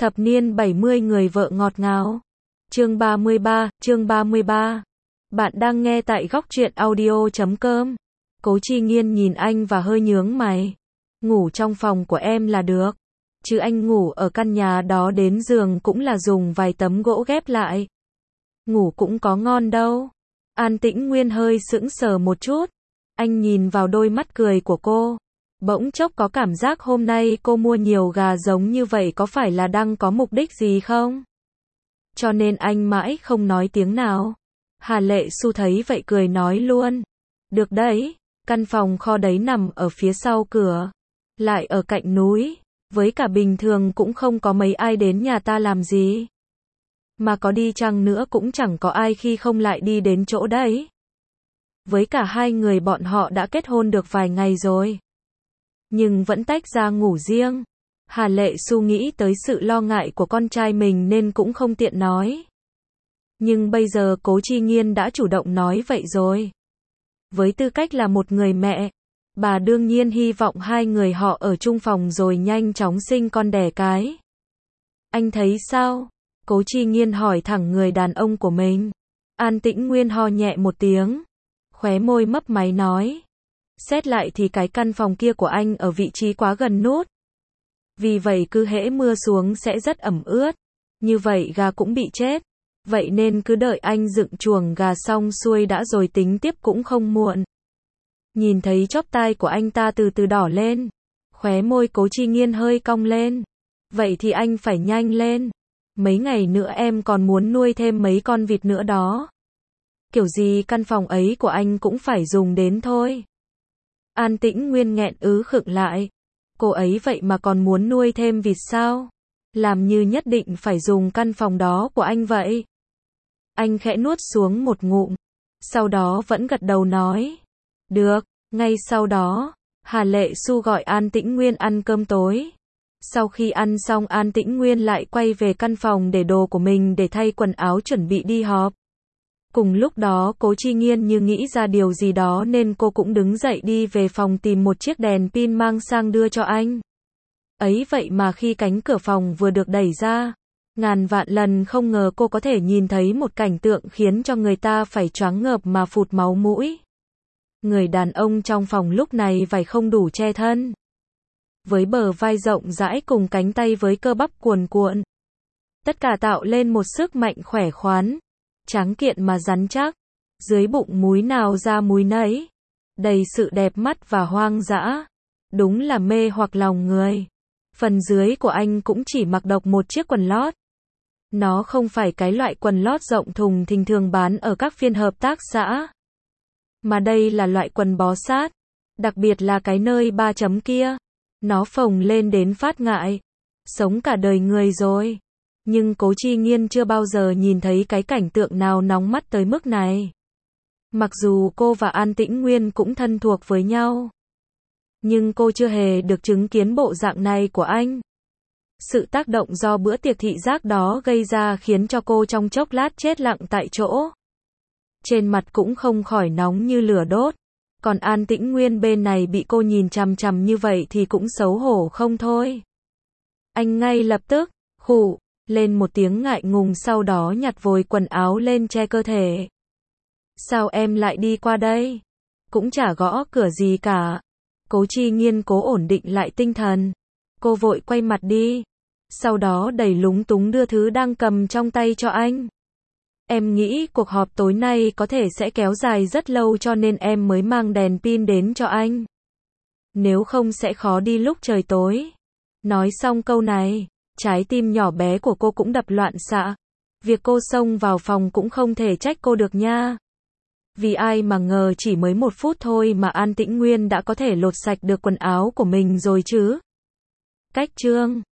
Thập niên 70 người vợ ngọt ngào. Chương 33. Bạn đang nghe tại góc truyện audio.com. Cố Chi Nghiên nhìn anh và hơi nhướng mày. Ngủ trong phòng của em là được. Chứ anh ngủ ở căn nhà đó đến giường cũng là dùng vài tấm gỗ ghép lại. Ngủ cũng có ngon đâu. An Tĩnh Nguyên hơi sững sờ một chút. Anh nhìn vào đôi mắt cười của cô. Bỗng chốc có cảm giác hôm nay cô mua nhiều gà giống như vậy có phải là đang có mục đích gì không? Cho nên anh mãi không nói tiếng nào. Hà Lệ Xu thấy vậy cười nói luôn. Được đấy, căn phòng kho đấy nằm ở phía sau cửa. Lại ở cạnh núi. Với cả bình thường cũng không có mấy ai đến nhà ta làm gì. Mà có đi chăng nữa cũng chẳng có ai khi không lại đi đến chỗ đấy. Với cả hai người bọn họ đã kết hôn được vài ngày rồi. Nhưng vẫn tách ra ngủ riêng. Hà Lệ Xu nghĩ tới sự lo ngại của con trai mình nên cũng không tiện nói. Nhưng bây giờ Cố Chi Nghiên đã chủ động nói vậy rồi. Với tư cách là một người mẹ, bà đương nhiên hy vọng hai người họ ở chung phòng rồi nhanh chóng sinh con đẻ cái. Anh thấy sao? Cố Chi Nghiên hỏi thẳng người đàn ông của mình. An Tĩnh Nguyên ho nhẹ một tiếng. Khóe môi mấp máy nói. Xét lại thì cái căn phòng kia của anh ở vị trí quá gần nút. Vì vậy cứ hễ mưa xuống sẽ rất ẩm ướt. Như vậy gà cũng bị chết. Vậy nên cứ đợi anh dựng chuồng gà xong xuôi đã rồi tính tiếp cũng không muộn. Nhìn thấy chóp tai của anh ta từ từ đỏ lên. Khóe môi Cố Chi Nghiên hơi cong lên. Vậy thì anh phải nhanh lên. Mấy ngày nữa em còn muốn nuôi thêm mấy con vịt nữa đó. Kiểu gì căn phòng ấy của anh cũng phải dùng đến thôi. An Tĩnh Nguyên nghẹn khựng lại. Cô ấy vậy mà còn muốn nuôi thêm vịt sao? Làm như nhất định phải dùng căn phòng đó của anh vậy. Anh khẽ nuốt xuống một ngụm. Sau đó vẫn gật đầu nói. Được, ngay sau đó, Hà Lệ Xu gọi An Tĩnh Nguyên ăn cơm tối. Sau khi ăn xong An Tĩnh Nguyên lại quay về căn phòng để đồ của mình để thay quần áo chuẩn bị đi họp. Cùng lúc đó Cố Chi Nghiên như nghĩ ra điều gì đó nên cô cũng đứng dậy đi về phòng tìm một chiếc đèn pin mang sang đưa cho anh. Ấy vậy mà khi cánh cửa phòng vừa được đẩy ra, ngàn vạn lần không ngờ cô có thể nhìn thấy một cảnh tượng khiến cho người ta phải choáng ngợp mà phụt máu mũi. Người đàn ông trong phòng lúc này vải không đủ che thân. Với bờ vai rộng rãi cùng cánh tay với cơ bắp cuồn cuộn. Tất cả tạo lên một sức mạnh khỏe khoắn. Tráng kiện mà rắn chắc, dưới bụng múi nào ra múi nấy, đầy sự đẹp mắt và hoang dã, đúng là mê hoặc lòng người. Phần dưới của anh cũng chỉ mặc độc một chiếc quần lót. Nó không phải cái loại quần lót rộng thùng thình thường bán ở các phiên hợp tác xã, mà đây là loại quần bó sát, đặc biệt là cái nơi 3 chấm kia, nó phồng lên đến phát ngại, sống cả đời người rồi. Nhưng Cố Chi Nghiên chưa bao giờ nhìn thấy cái cảnh tượng nào nóng mắt tới mức này. Mặc dù cô và An Tĩnh Nguyên cũng thân thuộc với nhau, nhưng cô chưa hề được chứng kiến bộ dạng này của anh. Sự tác động do bữa tiệc thị giác đó gây ra khiến cho cô trong chốc lát chết lặng tại chỗ. Trên mặt cũng không khỏi nóng như lửa đốt. Còn An Tĩnh Nguyên bên này bị cô nhìn chằm chằm như vậy thì cũng xấu hổ không thôi. Anh ngay lập tức khụ lên một tiếng ngại ngùng, sau đó nhặt vội quần áo lên che cơ thể. Sao em lại đi qua đây? Cũng chả gõ cửa gì cả. Cố Chi Nghiên cố ổn định lại tinh thần. Cô vội quay mặt đi. Sau đó đầy lúng túng đưa thứ đang cầm trong tay cho anh. Em nghĩ cuộc họp tối nay có thể sẽ kéo dài rất lâu cho nên em mới mang đèn pin đến cho anh. Nếu không sẽ khó đi lúc trời tối. Nói xong câu này, trái tim nhỏ bé của cô cũng đập loạn xạ. Việc cô xông vào phòng cũng không thể trách cô được nha. Vì ai mà ngờ chỉ mới 1 phút thôi mà An Tĩnh Nguyên đã có thể lột sạch được quần áo của mình rồi chứ. Cách chương